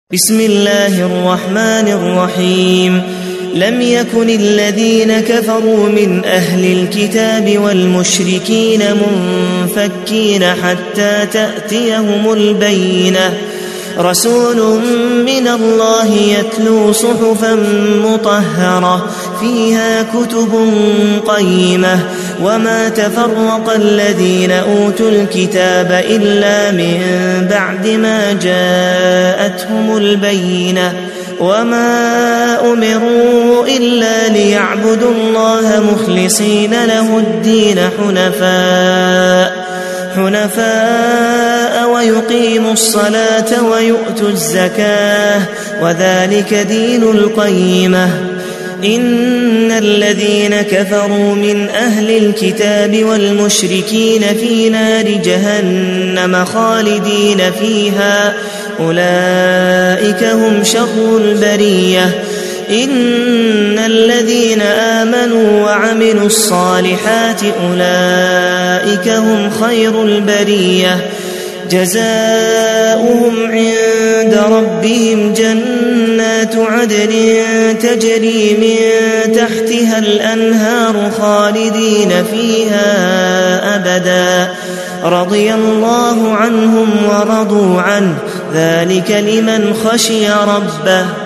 بسم الله الرحمن الرحيم لم يكن الذين كفروا من أهل الكتاب والمشركين منفكين حتى تأتيهم البينة رسول من الله يتلو صحفا مطهرة فيها كتب قيمة وما تفرق الذين أوتوا الكتاب إلا من بعد ما جاءتهم البينة وما أمروا إلا ليعبدوا الله مخلصين له الدين حنفاء ويقيموا الصلاة ويؤتوا الزكاة وذلك دين القيمة إن الذين كفروا من أهل الكتاب والمشركين في نار جهنم خالدين فيها أولئك هم شر البرية إن الذين آمنوا وعملوا الصالحات أولئك هم خير البرية جزاؤهم عند ربهم جنات عدن تجري من تحتها الأنهار خالدين فيها أبدا رضي الله عنهم ورضوا عنه ذلك لمن خشي ربه